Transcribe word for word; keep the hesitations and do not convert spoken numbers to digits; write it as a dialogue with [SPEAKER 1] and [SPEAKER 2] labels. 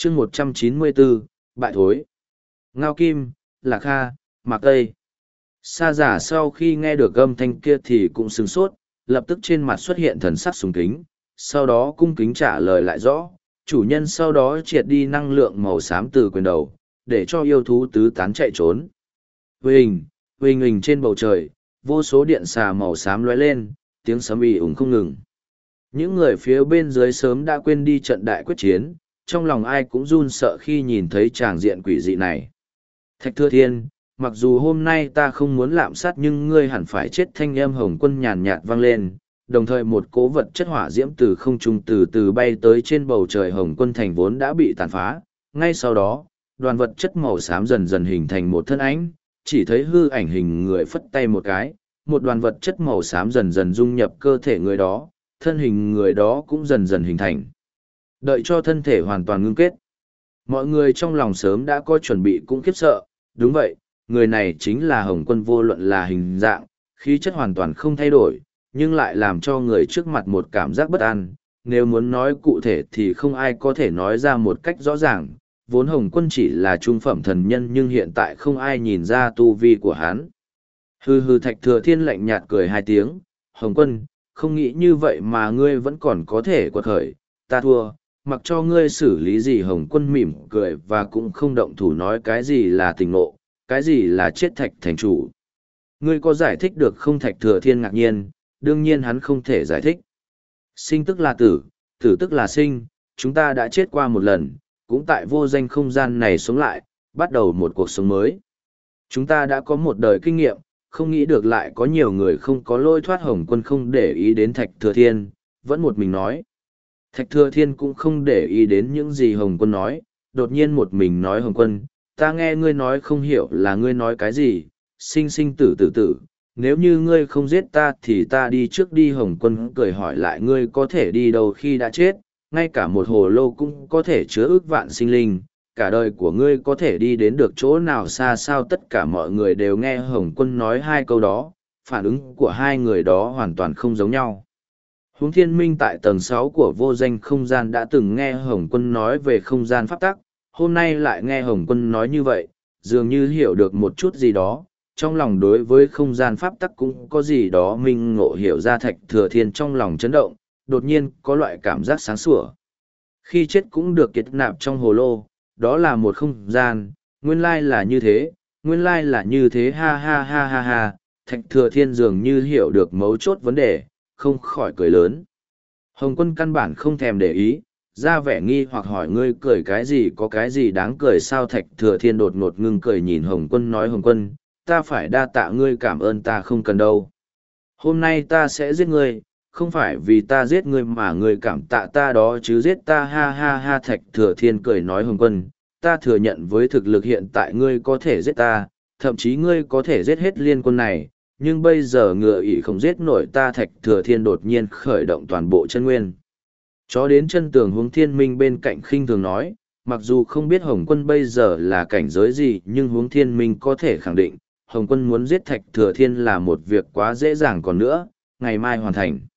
[SPEAKER 1] chương một trăm chín mươi bốn, bại thối. Ngao Kim, Lạc Kha, Mạc Tây. Sa giả sau khi nghe được âm thanh kia thì cũng sửng sốt, lập tức trên mặt xuất hiện thần sắc sùng kính, sau đó cung kính trả lời lại rõ, chủ nhân sau đó triệt đi năng lượng màu xám từ quyền đầu, để cho yêu thú tứ tán chạy trốn. Huỳnh, huỳnh huỳnh trên bầu trời, vô số điện xà màu xám lóe lên, tiếng sấm ì ủng không ngừng. Những người phía bên dưới sớm đã quên đi trận đại quyết chiến, trong lòng ai cũng run sợ khi nhìn thấy tràng diện quỷ dị này. Thạch Thừa Thiên, mặc dù hôm nay ta không muốn lạm sát nhưng ngươi hẳn phải chết. Thanh âm Hồng Quân nhàn nhạt vang lên, đồng thời một cỗ vật chất hỏa diễm từ không trung từ từ bay tới trên bầu trời Hồng Quân thành vốn đã bị tàn phá. Ngay sau đó, đoàn vật chất màu xám dần dần hình thành một thân ảnh, chỉ thấy hư ảnh hình người phất tay một cái, một đoàn vật chất màu xám dần dần dung nhập cơ thể người đó, thân hình người đó cũng dần dần hình thành. Đợi cho thân thể hoàn toàn ngưng kết. Mọi người trong lòng sớm đã có chuẩn bị cũng khiếp sợ, đúng vậy, người này chính là Hồng Quân, vô luận là hình dạng, khí chất hoàn toàn không thay đổi, nhưng lại làm cho người trước mặt một cảm giác bất an. Nếu muốn nói cụ thể thì không ai có thể nói ra một cách rõ ràng, vốn Hồng Quân chỉ là trung phẩm thần nhân nhưng hiện tại không ai nhìn ra tu vi của hắn. Hừ hừ, Thạch Thừa Thiên lạnh nhạt cười hai tiếng, Hồng Quân, không nghĩ như vậy mà ngươi vẫn còn có thể quật khởi, ta thua, mặc cho ngươi xử lý gì. Hồng Quân mỉm cười và cũng không động thủ nói cái gì là tình nộ, cái gì là chết Thạch thành chủ. Ngươi có giải thích được không? Thạch Thừa Thiên ngạc nhiên, đương nhiên hắn không thể giải thích. Sinh tức là tử, tử tức là sinh, chúng ta đã chết qua một lần, cũng tại vô danh không gian này sống lại, bắt đầu một cuộc sống mới. Chúng ta đã có một đời kinh nghiệm, không nghĩ được lại có nhiều người không có lôi thoát. Hồng Quân không để ý đến Thạch Thừa Thiên, vẫn một mình nói. Thạch Thừa Thiên cũng không để ý đến những gì Hồng Quân nói, đột nhiên một mình nói, Hồng Quân, ta nghe ngươi nói không hiểu là ngươi nói cái gì, sinh sinh tử tử tử, nếu như ngươi không giết ta thì ta đi trước đi. Hồng Quân cười hỏi lại, ngươi có thể đi đâu khi đã chết, ngay cả một hồ lô cũng có thể chứa ước vạn sinh linh, cả đời của ngươi có thể đi đến được chỗ nào xa sao? Tất cả mọi người đều nghe Hồng Quân nói hai câu đó, phản ứng của hai người đó hoàn toàn không giống nhau. Huống Thiên Minh tại tầng sáu của vô danh không gian đã từng nghe Hồng Quân nói về không gian pháp tắc, hôm nay lại nghe Hồng Quân nói như vậy, dường như hiểu được một chút gì đó, trong lòng đối với không gian pháp tắc cũng có gì đó minh ngộ hiểu ra. Thạch Thừa Thiên trong lòng chấn động, đột nhiên có loại cảm giác sáng sủa. Khi chết cũng được kết nạp trong hồ lô, đó là một không gian, nguyên lai là như thế, nguyên lai là như thế, ha ha ha ha ha. Thạch Thừa Thiên dường như hiểu được mấu chốt vấn đề, không khỏi cười lớn. Hồng Quân căn bản không thèm để ý, ra vẻ nghi hoặc hỏi, ngươi cười cái gì, có cái gì đáng cười sao? Thạch Thừa Thiên đột ngột ngưng cười nhìn Hồng Quân nói, Hồng Quân, ta phải đa tạ ngươi, cảm ơn ta không cần đâu. Hôm nay ta sẽ giết ngươi, không phải vì ta giết ngươi mà ngươi cảm tạ ta đó chứ giết ta, ha ha ha. Thạch Thừa Thiên cười nói, Hồng Quân, ta thừa nhận với thực lực hiện tại ngươi có thể giết ta, thậm chí ngươi có thể giết hết liên quân này, nhưng bây giờ ngựa ỷ không giết nổi ta. Thạch Thừa Thiên đột nhiên khởi động toàn bộ chân nguyên. Cho đến chân tường. Huống Thiên Minh bên cạnh khinh thường nói, mặc dù không biết Hồng Quân bây giờ là cảnh giới gì nhưng Huống Thiên Minh có thể khẳng định, Hồng Quân muốn giết Thạch Thừa Thiên là một việc quá dễ dàng, còn nữa, ngày mai hoàn thành.